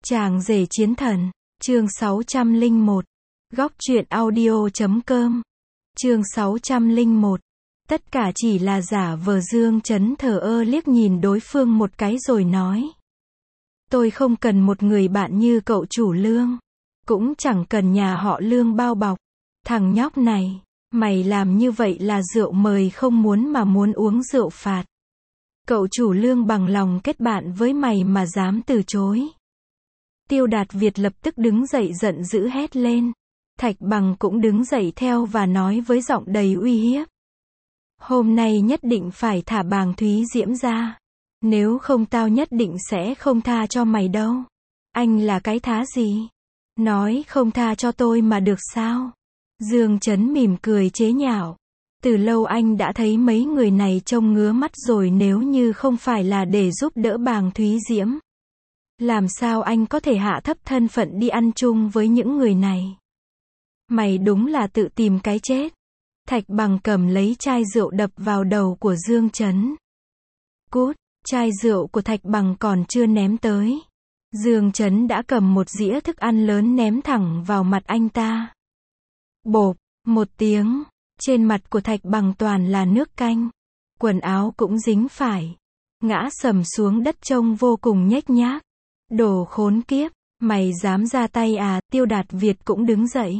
Chàng rể chiến thần, chương 601, góc truyện audio.com, chương 601, tất cả chỉ là giả vờ. Dương Chấn thờ ơ liếc nhìn đối phương một cái rồi nói. Tôi không cần một người bạn như cậu chủ Lương, cũng chẳng cần nhà họ Lương bao bọc. Thằng nhóc này, mày làm như vậy là rượu mời không muốn mà muốn uống rượu phạt. Cậu chủ Lương bằng lòng kết bạn với mày mà dám từ chối. Tiêu Đạt Việt lập tức đứng dậy giận dữ hét lên. Thạch Bằng cũng đứng dậy theo và nói với giọng đầy uy hiếp. Hôm nay nhất định phải thả Bàng Thúy Diễm ra. Nếu không tao nhất định sẽ không tha cho mày đâu. Anh là cái thá gì? Nói không tha cho tôi mà được sao? Dương Chấn mỉm cười chế nhạo. Từ lâu anh đã thấy mấy người này trông ngứa mắt rồi, nếu như không phải là để giúp đỡ Bàng Thúy Diễm. Làm sao anh có thể hạ thấp thân phận đi ăn chung với những người này? Mày đúng là tự tìm cái chết. Thạch Bằng cầm lấy chai rượu đập vào đầu của Dương Chấn. Cút, chai rượu của Thạch Bằng còn chưa ném tới. Dương Chấn đã cầm một dĩa thức ăn lớn ném thẳng vào mặt anh ta. Bộp, một tiếng, trên mặt của Thạch Bằng toàn là nước canh. Quần áo cũng dính phải. Ngã sầm xuống đất trông vô cùng nhếch nhác. Đồ khốn kiếp, mày dám ra tay à? Tiêu Đạt Việt cũng đứng dậy.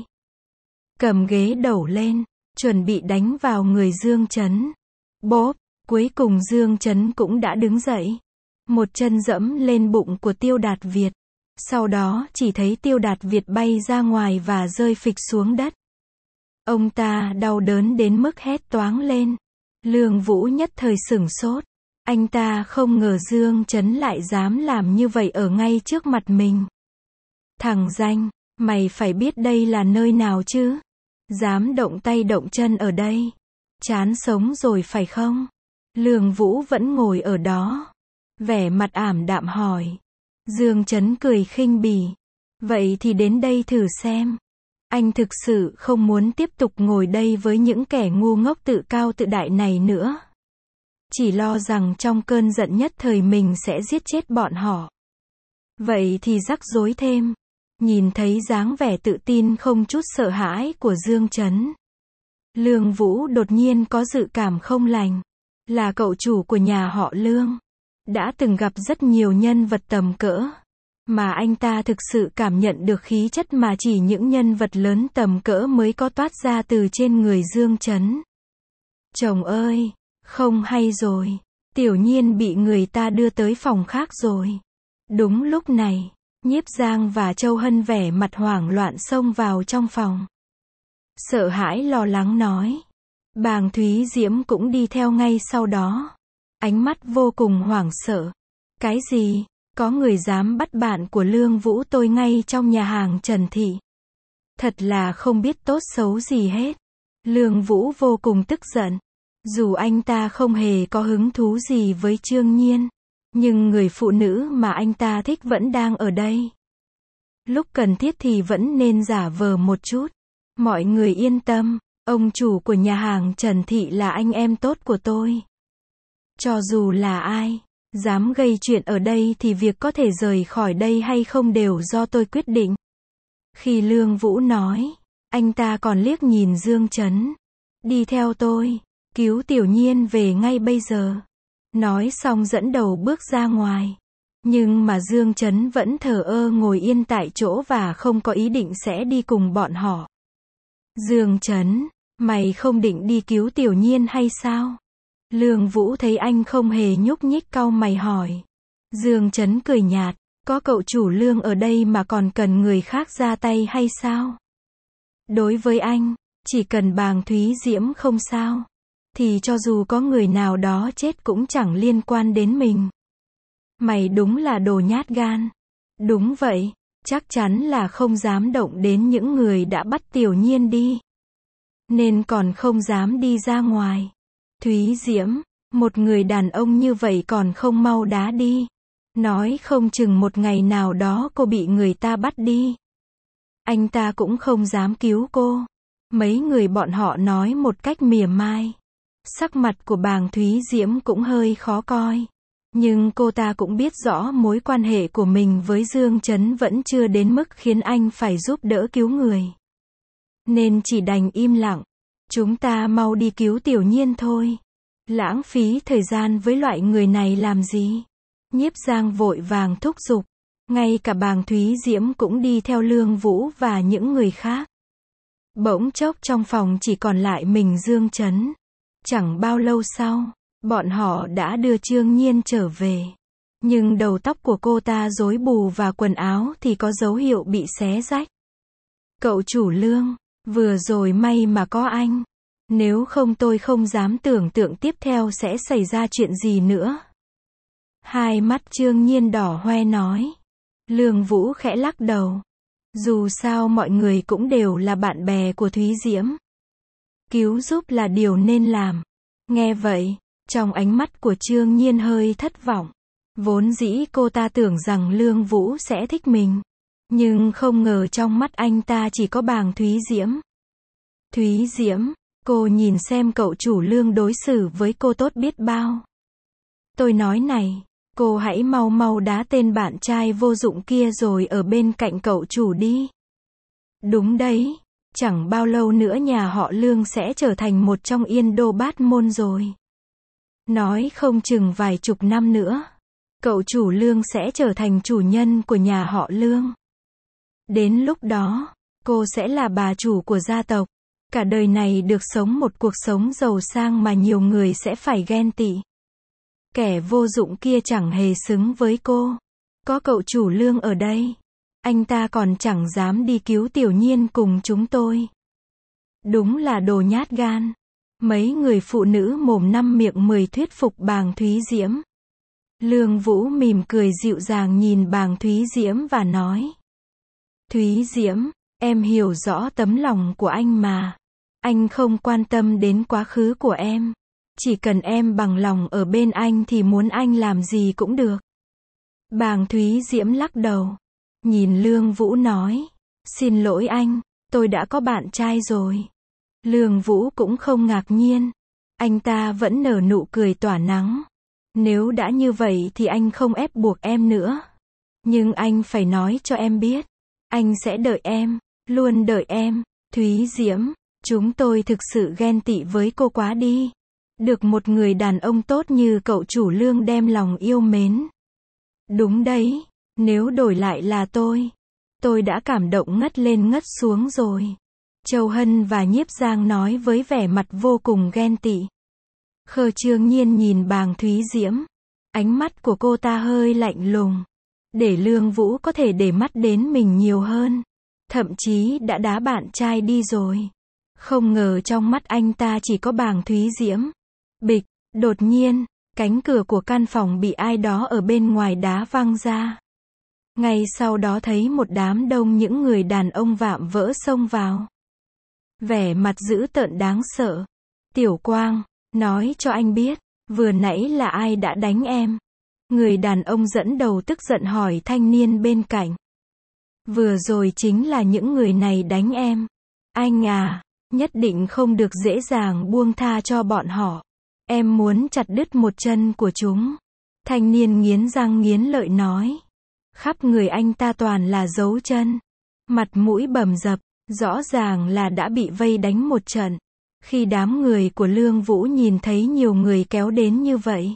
Cầm ghế đẩu lên, chuẩn bị đánh vào người Dương Chấn. Bốp, cuối cùng Dương Chấn cũng đã đứng dậy. Một chân dẫm lên bụng của Tiêu Đạt Việt. Sau đó chỉ thấy Tiêu Đạt Việt bay ra ngoài và rơi phịch xuống đất. Ông ta đau đớn đến mức hét toáng lên. Lương Vũ nhất thời sửng sốt. Anh ta không ngờ Dương Chấn lại dám làm như vậy ở ngay trước mặt mình. Thằng danh, mày phải biết đây là nơi nào chứ? Dám động tay động chân ở đây. Chán sống rồi phải không? Lương Vũ vẫn ngồi ở đó. Vẻ mặt ảm đạm hỏi. Dương Chấn cười khinh bỉ. Vậy thì đến đây thử xem. Anh thực sự không muốn tiếp tục ngồi đây với những kẻ ngu ngốc tự cao tự đại này nữa. Chỉ lo rằng trong cơn giận nhất thời mình sẽ giết chết bọn họ. Vậy thì rắc rối thêm. Nhìn thấy dáng vẻ tự tin không chút sợ hãi của Dương Chấn, Lương Vũ đột nhiên có dự cảm không lành. Là cậu chủ của nhà họ Lương. Đã từng gặp rất nhiều nhân vật tầm cỡ. Mà anh ta thực sự cảm nhận được khí chất mà chỉ những nhân vật lớn tầm cỡ mới có toát ra từ trên người Dương Chấn. Chồng ơi, không hay rồi. Tiểu Nhiên bị người ta đưa tới phòng khác rồi. Đúng lúc này, Nhiếp Giang và Châu Hân vẻ mặt hoảng loạn xông vào trong phòng. Sợ hãi lo lắng nói. Bàng Thúy Diễm cũng đi theo ngay sau đó. Ánh mắt vô cùng hoảng sợ. Cái gì? Có người dám bắt bạn của Lương Vũ tôi ngay trong nhà hàng Trần Thị. Thật là không biết tốt xấu gì hết. Lương Vũ vô cùng tức giận. Dù anh ta không hề có hứng thú gì với Trương Nhiên, nhưng người phụ nữ mà anh ta thích vẫn đang ở đây. Lúc cần thiết thì vẫn nên giả vờ một chút. Mọi người yên tâm, ông chủ của nhà hàng Trần Thị là anh em tốt của tôi. Cho dù là ai dám gây chuyện ở đây thì việc có thể rời khỏi đây hay không đều do tôi quyết định. Khi Lương Vũ nói, anh ta còn liếc nhìn Dương Chấn. Đi theo tôi, cứu Tiểu Nhiên về ngay bây giờ. Nói xong dẫn đầu bước ra ngoài. Nhưng mà Dương Chấn vẫn thờ ơ ngồi yên tại chỗ và không có ý định sẽ đi cùng bọn họ. Dương Chấn, mày không định đi cứu Tiểu Nhiên hay sao? Lương Vũ thấy anh không hề nhúc nhích cau mày hỏi. Dương Chấn cười nhạt. Có cậu chủ Lương ở đây mà còn cần người khác ra tay hay sao? Đối với anh, chỉ cần Bàng Thúy Diễm không sao, thì cho dù có người nào đó chết cũng chẳng liên quan đến mình. Mày đúng là đồ nhát gan. Đúng vậy, chắc chắn là không dám động đến những người đã bắt Tiểu Nhiên đi. Nên còn không dám đi ra ngoài. Thúy Diễm, một người đàn ông như vậy còn không mau đá đi. Nói không chừng một ngày nào đó cô bị người ta bắt đi. Anh ta cũng không dám cứu cô. Mấy người bọn họ nói một cách mỉa mai. Sắc mặt của Bàng Thúy Diễm cũng hơi khó coi. Nhưng cô ta cũng biết rõ mối quan hệ của mình với Dương Chấn vẫn chưa đến mức khiến anh phải giúp đỡ cứu người. Nên chỉ đành im lặng. Chúng ta mau đi cứu Tiểu Nhiên thôi. Lãng phí thời gian với loại người này làm gì? Nhiếp Giang vội vàng thúc giục. Ngay cả Bàng Thúy Diễm cũng đi theo Lương Vũ và những người khác. Bỗng chốc trong phòng chỉ còn lại mình Dương Chấn. Chẳng bao lâu sau, bọn họ đã đưa Trương Nhiên trở về. Nhưng đầu tóc của cô ta rối bù và quần áo thì có dấu hiệu bị xé rách. Cậu chủ Lương, vừa rồi may mà có anh. Nếu không tôi không dám tưởng tượng tiếp theo sẽ xảy ra chuyện gì nữa. Hai mắt Trương Nhiên đỏ hoe nói. Lương Vũ khẽ lắc đầu. Dù sao mọi người cũng đều là bạn bè của Thúy Diễm. Cứu giúp là điều nên làm. Nghe vậy, trong ánh mắt của Trương Nhiên hơi thất vọng. Vốn dĩ cô ta tưởng rằng Lương Vũ sẽ thích mình. Nhưng không ngờ trong mắt anh ta chỉ có Bàng Thúy Diễm. Thúy Diễm, cô nhìn xem cậu chủ Lương đối xử với cô tốt biết bao. Tôi nói này, cô hãy mau mau đá tên bạn trai vô dụng kia rồi ở bên cạnh cậu chủ đi. Đúng đấy, chẳng bao lâu nữa nhà họ Lương sẽ trở thành một trong Yên Đô Bát Môn rồi. Nói không chừng vài chục năm nữa, cậu chủ Lương sẽ trở thành chủ nhân của nhà họ Lương. Đến lúc đó, cô sẽ là bà chủ của gia tộc. Cả đời này được sống một cuộc sống giàu sang mà nhiều người sẽ phải ghen tị. Kẻ vô dụng kia chẳng hề xứng với cô. Có cậu chủ Lương ở đây, anh ta còn chẳng dám đi cứu Tiểu Nhiên cùng chúng tôi. Đúng là đồ nhát gan. Mấy người phụ nữ mồm năm miệng 10 thuyết phục Bàng Thúy Diễm. Lương Vũ mỉm cười dịu dàng nhìn Bàng Thúy Diễm và nói. Thúy Diễm, em hiểu rõ tấm lòng của anh mà. Anh không quan tâm đến quá khứ của em. Chỉ cần em bằng lòng ở bên anh thì muốn anh làm gì cũng được. Bàng Thúy Diễm lắc đầu. Nhìn Lương Vũ nói. Xin lỗi anh, tôi đã có bạn trai rồi. Lương Vũ cũng không ngạc nhiên. Anh ta vẫn nở nụ cười tỏa nắng. Nếu đã như vậy thì anh không ép buộc em nữa. Nhưng anh phải nói cho em biết. Anh sẽ đợi em, luôn đợi em. Thúy Diễm, chúng tôi thực sự ghen tị với cô quá đi. Được một người đàn ông tốt như cậu chủ Lương đem lòng yêu mến. Đúng đấy, nếu đổi lại là tôi đã cảm động ngất lên ngất xuống rồi. Châu Hân và Nhiếp Giang nói với vẻ mặt vô cùng ghen tị. Khờ Trương Nhiên nhìn Bàng Thúy Diễm. Ánh mắt của cô ta hơi lạnh lùng. Để Lương Vũ có thể để mắt đến mình nhiều hơn. Thậm chí đã đá bạn trai đi rồi. Không ngờ trong mắt anh ta chỉ có Bàng Thúy Diễm. Bịch, đột nhiên, cánh cửa của căn phòng bị ai đó ở bên ngoài đá văng ra. Ngay sau đó thấy một đám đông những người đàn ông vạm vỡ xông vào. Vẻ mặt dữ tợn đáng sợ. Tiểu Quang, nói cho anh biết, vừa nãy là ai đã đánh em? Người đàn ông dẫn đầu tức giận hỏi thanh niên bên cạnh. Vừa rồi chính là những người này đánh em. Anh à, nhất định không được dễ dàng buông tha cho bọn họ. Em muốn chặt đứt một chân của chúng. Thanh niên nghiến răng nghiến lợi nói. Khắp người anh ta toàn là dấu chân. Mặt mũi bầm dập, rõ ràng là đã bị vây đánh một trận. Khi đám người của Lương Vũ nhìn thấy nhiều người kéo đến như vậy,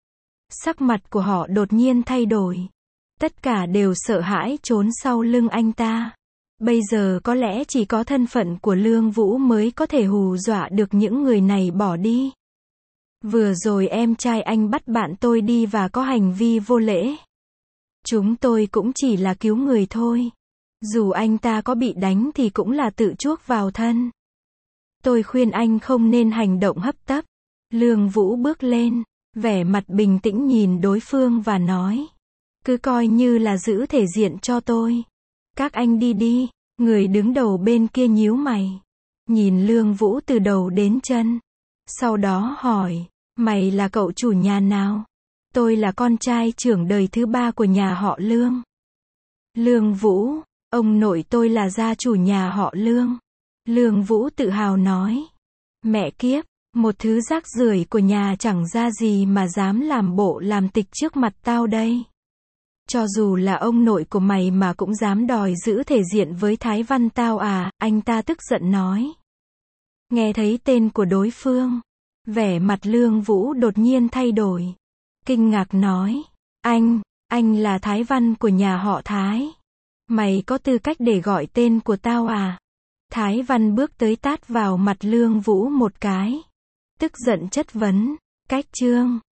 sắc mặt của họ đột nhiên thay đổi. Tất cả đều sợ hãi trốn sau lưng anh ta. Bây giờ có lẽ chỉ có thân phận của Lương Vũ mới có thể hù dọa được những người này bỏ đi. Vừa rồi em trai anh bắt bạn tôi đi và có hành vi vô lễ. Chúng tôi cũng chỉ là cứu người thôi. Dù anh ta có bị đánh thì cũng là tự chuốc vào thân. Tôi khuyên anh không nên hành động hấp tấp. Lương Vũ bước lên, vẻ mặt bình tĩnh nhìn đối phương và nói. Cứ coi như là giữ thể diện cho tôi. Các anh đi đi. Người đứng đầu bên kia nhíu mày. Nhìn Lương Vũ từ đầu đến chân. Sau đó hỏi, mày là cậu chủ nhà nào? Tôi là con trai trưởng đời thứ 3 của nhà họ Lương. Lương Vũ, ông nội tôi là gia chủ nhà họ Lương. Lương Vũ tự hào nói. Mẹ kiếp, Một thứ rác rưởi của nhà chẳng ra gì mà dám làm bộ làm tịch trước mặt tao đây. Cho dù là ông nội của mày mà cũng dám đòi giữ thể diện với Thái Văn tao à, anh ta tức giận nói. Nghe thấy tên của đối phương, vẻ mặt Lương Vũ đột nhiên thay đổi. Kinh ngạc nói, anh là Thái Văn của nhà họ Thái. Mày có tư cách để gọi tên của tao à? Thái Văn bước tới tát vào mặt Lương Vũ một cái. Tức giận chất vấn, cách Trương,